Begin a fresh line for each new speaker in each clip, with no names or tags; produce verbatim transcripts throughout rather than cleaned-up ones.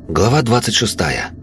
Глава двадцать шестая.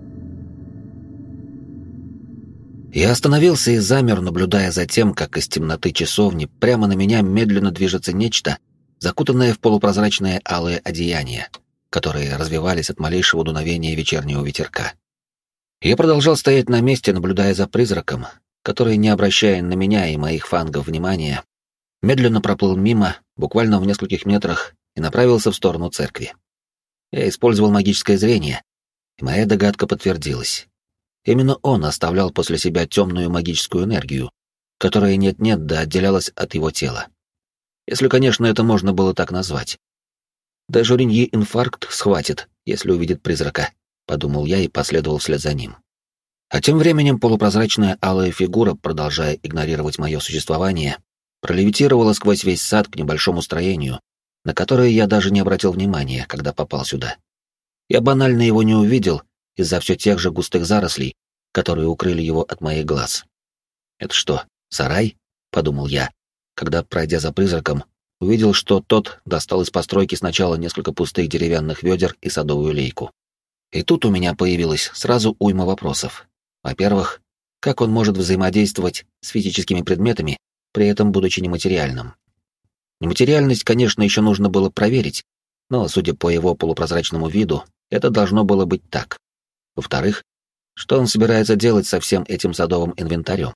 Я остановился и замер, наблюдая за тем, как из темноты часовни прямо на меня медленно движется нечто, закутанное в полупрозрачное алое одеяние, которые развивались от малейшего дуновения вечернего ветерка. Я продолжал стоять на месте, наблюдая за призраком, который, не обращая на меня и моих фангов внимания, медленно проплыл мимо, буквально в нескольких метрах, и направился в сторону церкви. Я использовал магическое зрение, и моя догадка подтвердилась. Именно он оставлял после себя темную магическую энергию, которая нет-нет да отделялась от его тела. Если, конечно, это можно было так назвать. Даже Риньи инфаркт схватит, если увидит призрака, подумал я и последовал вслед за ним. А тем временем полупрозрачная алая фигура, продолжая игнорировать мое существование, пролевитировала сквозь весь сад к небольшому строению, на которое я даже не обратил внимания, когда попал сюда. Я банально его не увидел из-за все тех же густых зарослей, которые укрыли его от моих глаз. «Это что, сарай?» — подумал я, когда, пройдя за призраком, увидел, что тот достал из постройки сначала несколько пустых деревянных ведер и садовую лейку. И тут у меня появилось сразу уйма вопросов. Во-первых, как он может взаимодействовать с физическими предметами, при этом будучи нематериальным? Нематериальность, конечно, еще нужно было проверить, но, судя по его полупрозрачному виду, это должно было быть так. Во-вторых, что он собирается делать со всем этим садовым инвентарем?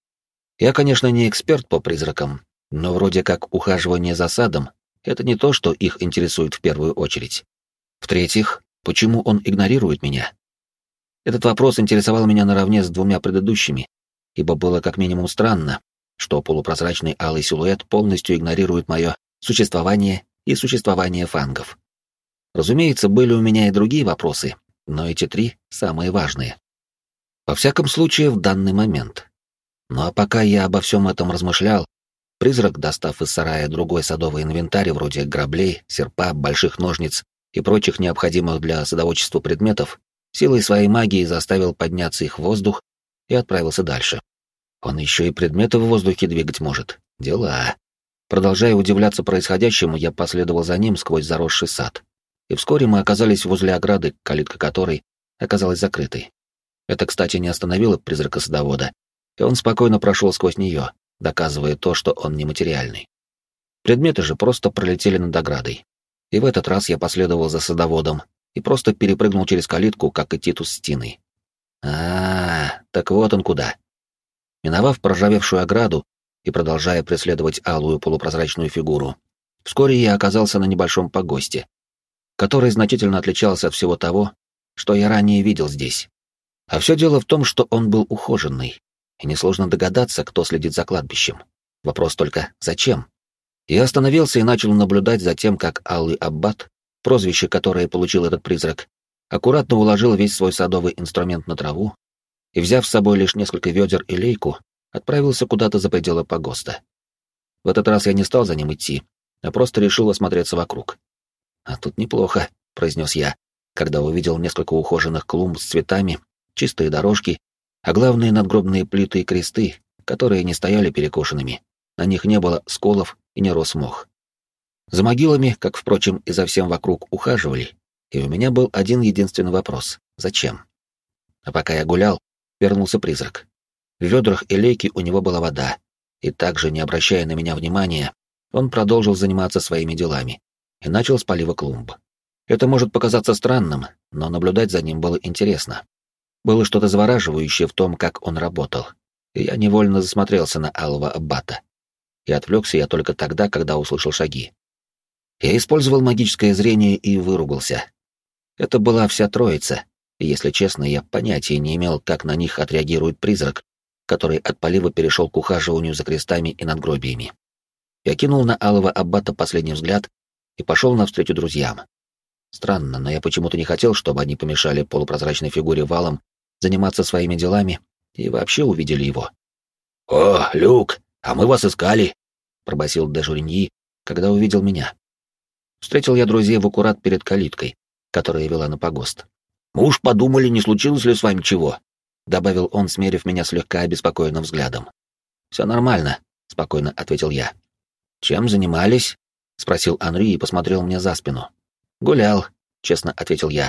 Я, конечно, не эксперт по призракам, но вроде как ухаживание за садом — это не то, что их интересует в первую очередь. В-третьих, почему он игнорирует меня? Этот вопрос интересовал меня наравне с двумя предыдущими, ибо было как минимум странно, что полупрозрачный алый силуэт полностью игнорирует мое существование и существование фангов. Разумеется, были у меня и другие вопросы, но эти три самые важные. Во всяком случае, в данный момент. Ну а пока я обо всем этом размышлял, призрак, достав из сарая другой садовый инвентарь вроде граблей, серпа, больших ножниц и прочих необходимых для садоводчества предметов, силой своей магии заставил подняться их в воздух и отправился дальше. Он еще и предметы в воздухе двигать может. Дела. Продолжая удивляться происходящему, я последовал за ним сквозь заросший сад. И вскоре мы оказались возле ограды, калитка которой оказалась закрытой. Это, кстати, не остановило призрака садовода, и он спокойно прошел сквозь нее, доказывая то, что он нематериальный. Предметы же просто пролетели над оградой. И в этот раз я последовал за садоводом и просто перепрыгнул через калитку, как и Титус с Тиной. А, так вот он куда. Миновав проржавевшую ограду и продолжая преследовать алую полупрозрачную фигуру, вскоре я оказался на небольшом погосте, который значительно отличался от всего того, что я ранее видел здесь. А все дело в том, что он был ухоженный, и несложно догадаться, кто следит за кладбищем. Вопрос только, зачем? Я остановился и начал наблюдать за тем, как Алый Аббат, прозвище, которое получил этот призрак, аккуратно уложил весь свой садовый инструмент на траву и, взяв с собой лишь несколько ведер и лейку, отправился куда-то за пределы погоста. В этот раз я не стал за ним идти, а просто решил осмотреться вокруг. «А тут неплохо», — произнес я, когда увидел несколько ухоженных клумб с цветами, чистые дорожки, а главное — надгробные плиты и кресты, которые не стояли перекошенными, на них не было сколов и не рос мох. За могилами, как, впрочем, и за всем вокруг, ухаживали, и у меня был один единственный вопрос — зачем? А пока я гулял, вернулся призрак. В ведрах и лейке у него была вода, и также, не обращая на меня внимания, он продолжил заниматься своими делами и начал с полива клумб. Это может показаться странным, но наблюдать за ним было интересно. Было что-то завораживающее в том, как он работал, и я невольно засмотрелся на Алого Аббата. И отвлекся я только тогда, когда услышал шаги. Я использовал магическое зрение и выругался. Это была вся троица, и, если честно, я понятия не имел, как на них отреагирует призрак, который от полива перешел к ухаживанию за крестами и надгробиями. Я кинул на Алого Аббата последний взгляд и пошел навстречу друзьям. Странно, но я почему-то не хотел, чтобы они помешали полупрозрачной фигуре валом заниматься своими делами и вообще увидели его. «О, Люк, а мы вас искали!» — пробасил де Журиньи, когда увидел меня. Встретил я друзей в аккурат перед калиткой, которая вела на погост. «Мы уж подумали, не случилось ли с вами чего?» — добавил он, смерив меня слегка обеспокоенным взглядом. «Все нормально», — спокойно ответил я. «Чем занимались?» — спросил Анри и посмотрел мне за спину. «Гулял», — честно ответил я.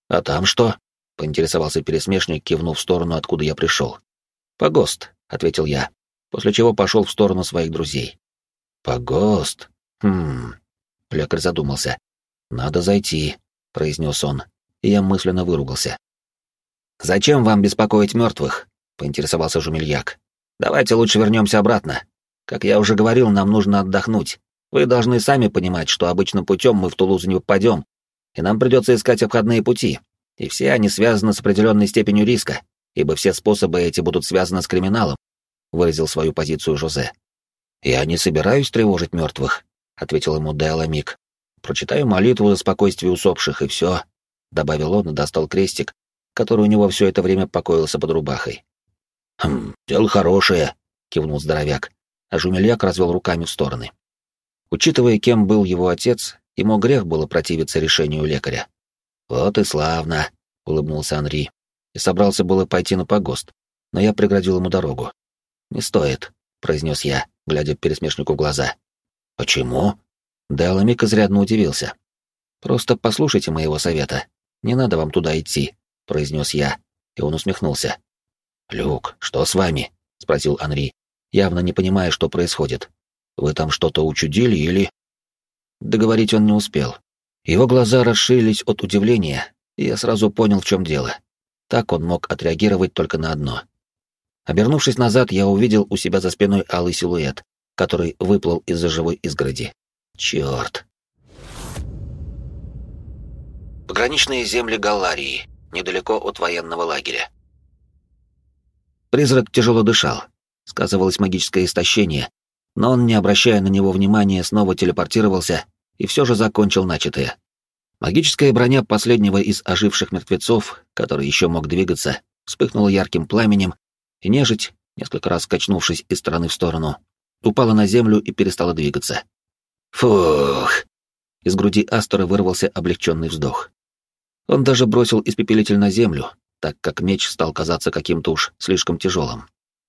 «А там что?» — поинтересовался пересмешник, кивнув в сторону, откуда я пришел. «Погост», — ответил я, после чего пошел в сторону своих друзей. «Погост? Хм...» — лекарь задумался. «Надо зайти», — произнес он, и я мысленно выругался. «Зачем вам беспокоить мертвых?» — поинтересовался Жумельяк. «Давайте лучше вернемся обратно. Как я уже говорил, нам нужно отдохнуть. Вы должны сами понимать, что обычным путем мы в Тулузу не попадем, и нам придется искать обходные пути, и все они связаны с определенной степенью риска, ибо все способы эти будут связаны с криминалом», — выразил свою позицию Жозе. «Я не собираюсь тревожить мертвых», — ответил ему де Аламик. «Прочитаю молитву за спокойствие усопших, и все», — добавил он и достал крестик, который у него все это время покоился под рубахой. «Хм, дело хорошее», — кивнул здоровяк, а Жумельяк развел руками в стороны. Учитывая, кем был его отец, ему грех было противиться решению лекаря. «Вот и славно», — улыбнулся Анри, и собрался было пойти на погост, но я преградил ему дорогу. «Не стоит», — произнес я, глядя пересмешнику в глаза. «Почему?» Де Аламик изрядно удивился. «Просто послушайте моего совета. Не надо вам туда идти», — произнес я, и он усмехнулся. «Люк, что с вами?» — спросил Анри, явно не понимая, что происходит. «Вы там что-то учудили или...» Договорить он не успел. Его глаза расширились от удивления, и я сразу понял, в чем дело. Так он мог отреагировать только на одно. Обернувшись назад, я увидел у себя за спиной алый силуэт, который выплыл из-за живой изгороди. Черт! Пограничные земли Галларии, недалеко от военного лагеря. Призрак тяжело дышал. Сказывалось магическое истощение, но он, не обращая на него внимания, снова телепортировался и все же закончил начатое. Магическая броня последнего из оживших мертвецов, который еще мог двигаться, вспыхнула ярким пламенем, и нежить, несколько раз качнувшись из стороны в сторону, упала на землю и перестала двигаться. Фух! Из груди Астора вырвался облегченный вздох. Он даже бросил испепелитель на землю, так как меч стал казаться каким-то уж слишком тяжелым.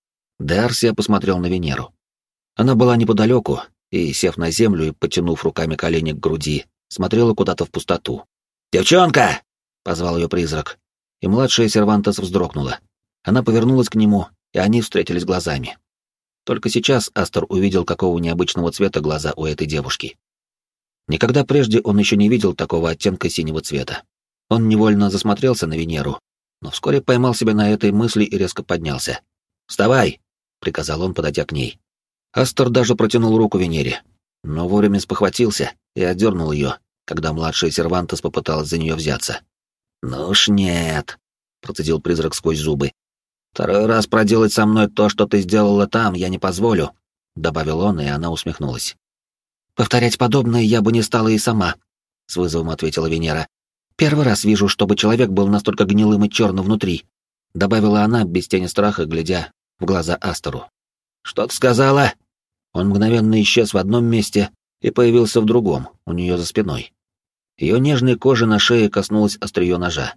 Де Арсия посмотрел на Венеру. Она была неподалеку, и, сев на землю и потянув руками колени к груди, смотрела куда-то в пустоту. «Девчонка!» — позвал ее призрак, и младшая Сервантес вздрогнула. Она повернулась к нему, и они встретились глазами. Только сейчас Астор увидел, какого необычного цвета глаза у этой девушки. Никогда прежде он еще не видел такого оттенка синего цвета. Он невольно засмотрелся на Венеру, но вскоре поймал себя на этой мысли и резко поднялся. «Вставай!» — приказал он, подойдя к ней. Астор даже протянул руку Венере, но вовремя спохватился и отдернул ее, когда младшая Сервантес попыталась за нее взяться. «Ну уж нет», — процедил призрак сквозь зубы. «Второй раз проделать со мной то, что ты сделала там, я не позволю», — добавил он, и она усмехнулась. «Повторять подобное я бы не стала и сама», — с вызовом ответила Венера. «Первый раз вижу, чтобы человек был настолько гнилым и черным внутри», — добавила она, без тени страха, глядя в глаза Астору. «Что ты сказала?» Он мгновенно исчез в одном месте и появился в другом, у нее за спиной. Ее нежной кожи на шее коснулось острие ножа.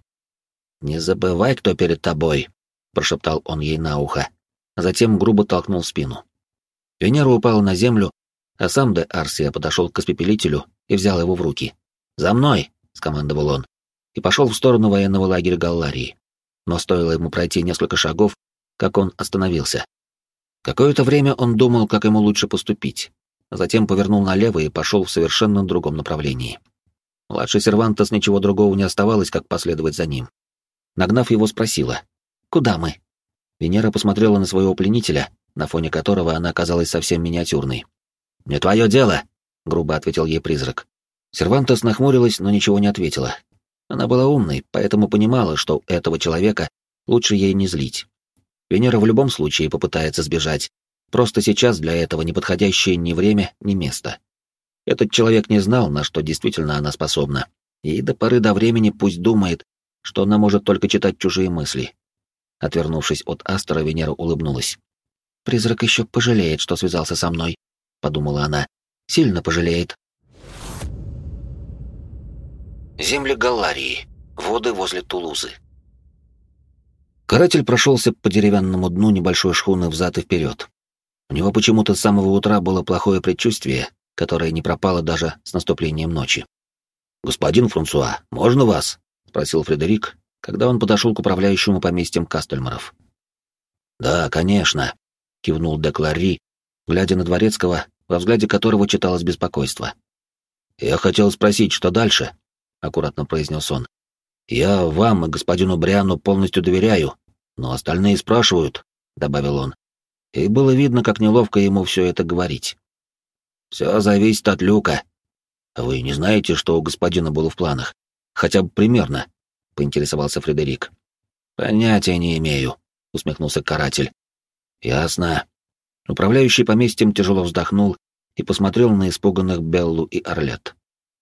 «Не забывай, кто перед тобой», — прошептал он ей на ухо, а затем грубо толкнул в спину. Венера упала на землю, а сам де Арсия подошел к испепелителю и взял его в руки. «За мной!» — скомандовал он, и пошел в сторону военного лагеря Галларии. Но стоило ему пройти несколько шагов, как он остановился. Какое-то время он думал, как ему лучше поступить, а затем повернул налево и пошел в совершенно другом направлении. Младший Сервантес ничего другого не оставалось, как последовать за ним. Нагнав его, спросила: «Куда мы?» Венера посмотрела на своего пленителя, на фоне которого она казалась совсем миниатюрной. «Не твое дело», — грубо ответил ей призрак. Сервантес нахмурилась, но ничего не ответила. Она была умной, поэтому понимала, что этого человека лучше ей не злить. Венера в любом случае попытается сбежать, просто сейчас для этого не подходящее ни время, ни место. Этот человек не знал, на что действительно она способна, и до поры до времени пусть думает, что она может только читать чужие мысли. Отвернувшись от Астора, Венера улыбнулась. «Призрак еще пожалеет, что связался со мной», — подумала она. «Сильно пожалеет». Земли Галларии. Воды возле Тулузы. Каратель прошелся по деревянному дну небольшой шхуны взад и вперед. У него почему-то с самого утра было плохое предчувствие, которое не пропало даже с наступлением ночи. «Господин Франсуа, можно вас?» — спросил Фредерик, когда он подошел к управляющему поместьем Кастельмаров. «Да, конечно», — кивнул де Кларри, глядя на Дворецкого, во взгляде которого читалось беспокойство. «Я хотел спросить, что дальше?» — аккуратно произнес он. «Я вам и господину Бриану полностью доверяю, но остальные спрашивают», — добавил он. И было видно, как неловко ему все это говорить. «Все зависит от Люка. Вы не знаете, что у господина было в планах? Хотя бы примерно?» — поинтересовался Фредерик. «Понятия не имею», — усмехнулся каратель. «Ясно». Управляющий поместьем тяжело вздохнул и посмотрел на испуганных Беллу и Орлет.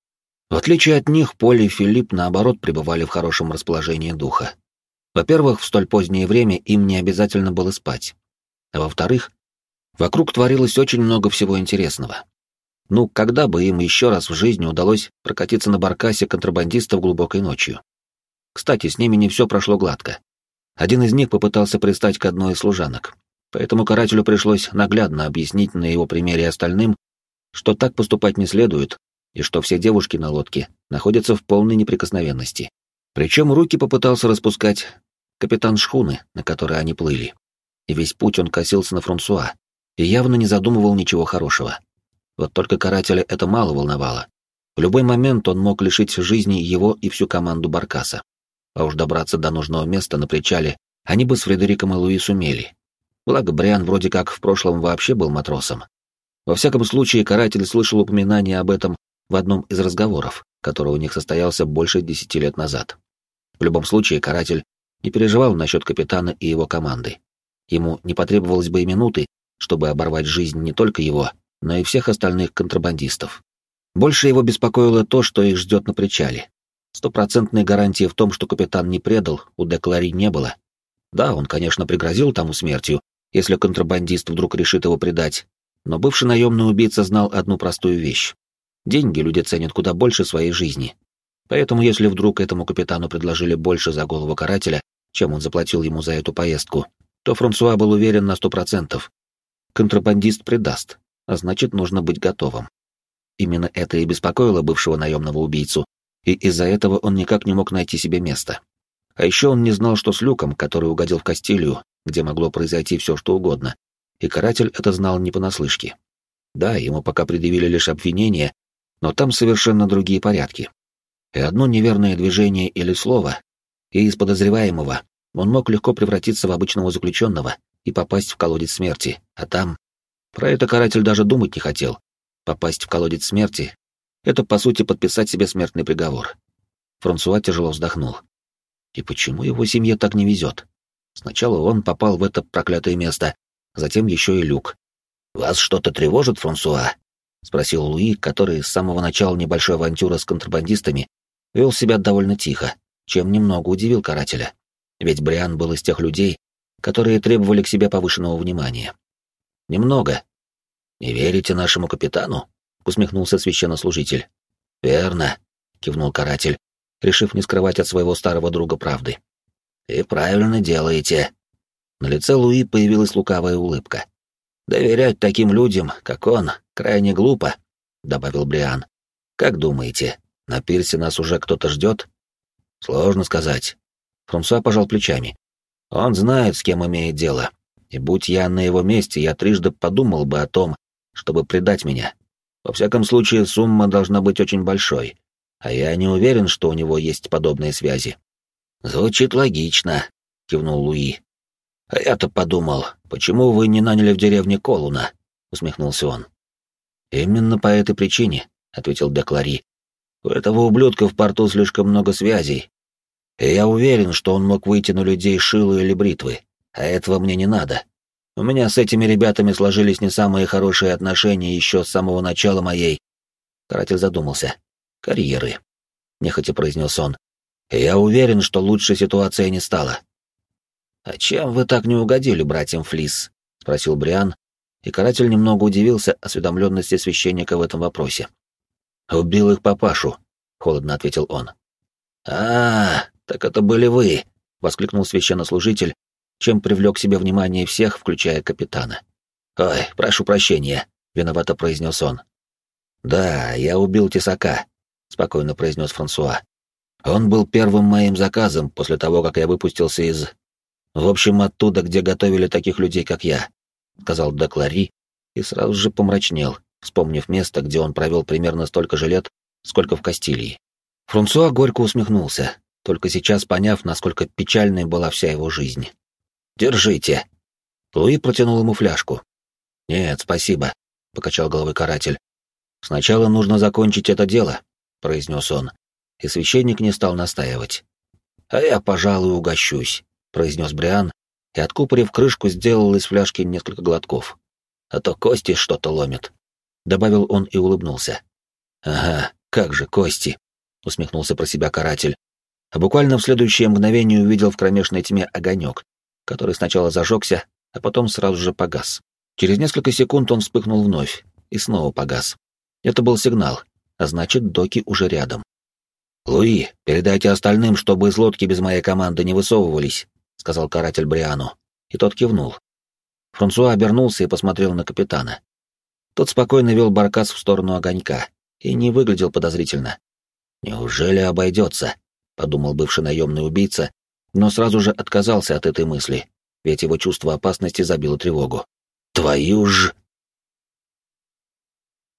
В отличие от них, Поль и Филипп, наоборот, пребывали в хорошем расположении духа. Во-первых, в столь позднее время им не обязательно было спать. А во-вторых, вокруг творилось очень много всего интересного. Ну, когда бы им еще раз в жизни удалось прокатиться на баркасе контрабандистов глубокой ночью? Кстати, с ними не все прошло гладко. Один из них попытался пристать к одной из служанок, поэтому карателю пришлось наглядно объяснить на его примере остальным, что так поступать не следует, и что все девушки на лодке находятся в полной неприкосновенности. Причем руки попытался распускать капитан шхуны, на которой они плыли. И весь путь он косился на Франсуа и явно не задумывал ничего хорошего. Вот только карателя это мало волновало. В любой момент он мог лишить жизни его и всю команду баркаса. А уж добраться до нужного места на причале они бы с Фредериком и Луи сумели. Благо, Бриан вроде как в прошлом вообще был матросом. Во всяком случае, каратель слышал упоминание об этом в одном из разговоров, который у них состоялся больше десяти лет назад. В любом случае, каратель не переживал насчет капитана и его команды. Ему не потребовалось бы и минуты, чтобы оборвать жизнь не только его, но и всех остальных контрабандистов. Больше его беспокоило то, что их ждет на причале. Стопроцентной гарантии в том, что капитан не предал, у де Кларри не было. Да, он, конечно, пригрозил тому смертью, если контрабандист вдруг решит его предать, но бывший наемный убийца знал одну простую вещь. Деньги люди ценят куда больше своей жизни. Поэтому если вдруг этому капитану предложили больше за голову карателя, чем он заплатил ему за эту поездку, то Франсуа был уверен на сто процентов. Контрабандист предаст, а значит, нужно быть готовым. Именно это и беспокоило бывшего наемного убийцу, и из-за этого он никак не мог найти себе места. А еще он не знал, что с Люком, который угодил в Кастилию, где могло произойти все, что угодно, и каратель это знал не понаслышке. Да, ему пока предъявили лишь обвинения, но там совершенно другие порядки. И одно неверное движение или слово, и из подозреваемого он мог легко превратиться в обычного заключенного и попасть в колодец смерти, а там... Про это каратель даже думать не хотел. Попасть в колодец смерти — это, по сути, подписать себе смертный приговор. Франсуа тяжело вздохнул. И почему его семье так не везет? Сначала он попал в это проклятое место, затем еще и Люк. «Вас что-то тревожит, Франсуа?» — спросил Луи, который с самого начала небольшой авантюры с контрабандистами вел себя довольно тихо, чем немного удивил карателя. Ведь Бриан был из тех людей, которые требовали к себе повышенного внимания. «Немного. Не верите нашему капитану?» — усмехнулся священнослужитель. «Верно», — кивнул каратель, решив не скрывать от своего старого друга правды. «И правильно делаете». На лице Луи появилась лукавая улыбка. «Доверять таким людям, как он, крайне глупо», — добавил Бриан. «Как думаете, на пирсе нас уже кто-то ждет?» «Сложно сказать». Франсуа пожал плечами. «Он знает, с кем имеет дело, и будь я на его месте, я трижды подумал бы о том, чтобы предать меня. Во всяком случае, сумма должна быть очень большой, а я не уверен, что у него есть подобные связи». «Звучит логично», — кивнул Луи. «А я-то подумал, почему вы не наняли в деревне Колуна?» — усмехнулся он. «Именно по этой причине», — ответил де Кларри. «У этого ублюдка в порту слишком много связей, и я уверен, что он мог выйти на людей шилы или бритвы, а этого мне не надо. У меня с этими ребятами сложились не самые хорошие отношения еще с самого начала моей...» Каратель задумался. «Карьеры», — нехотя произнес он. «И я уверен, что лучше ситуация не стала». «А чем вы так не угодили братьям Флис?» — спросил Бриан, и каратель немного удивился осведомленности священника в этом вопросе. «Убил их папашу», — холодно ответил он. «А, так это были вы!» — воскликнул священнослужитель, чем привлек к себе внимание всех, включая капитана. «Ой, прошу прощения», — виновато произнес он. «Да, я убил тесака», — спокойно произнес Франсуа. Он был первым моим заказом после того, как я выпустился из... В общем, оттуда, где готовили таких людей, как я», — сказал Деклари и сразу же помрачнел, вспомнив место, где он провел примерно столько же лет, сколько в Кастилии. Франсуа горько усмехнулся, только сейчас поняв, насколько печальной была вся его жизнь. «Держите». Луи протянул ему фляжку. «Нет, спасибо», — покачал головой каратель. «Сначала нужно закончить это дело», — произнес он, и священник не стал настаивать. «А я, пожалуй, угощусь», — произнес Бриан, и, откупорив крышку, сделал из фляжки несколько глотков. «А то кости что-то ломят», — добавил он и улыбнулся. «Ага, как же кости», — усмехнулся про себя каратель, а буквально в следующее мгновение увидел в кромешной тьме огонек, который сначала зажегся, а потом сразу же погас. Через несколько секунд он вспыхнул вновь и снова погас. Это был сигнал, а значит, доки уже рядом. «Луи, передайте остальным, чтобы из лодки без моей команды не высовывались», — сказал каратель Бриану, и тот кивнул. Франсуа обернулся и посмотрел на капитана. Тот спокойно вел баркас в сторону огонька и не выглядел подозрительно. «Неужели обойдется?» — подумал бывший наемный убийца, но сразу же отказался от этой мысли, ведь его чувство опасности забило тревогу. «Твою ж...»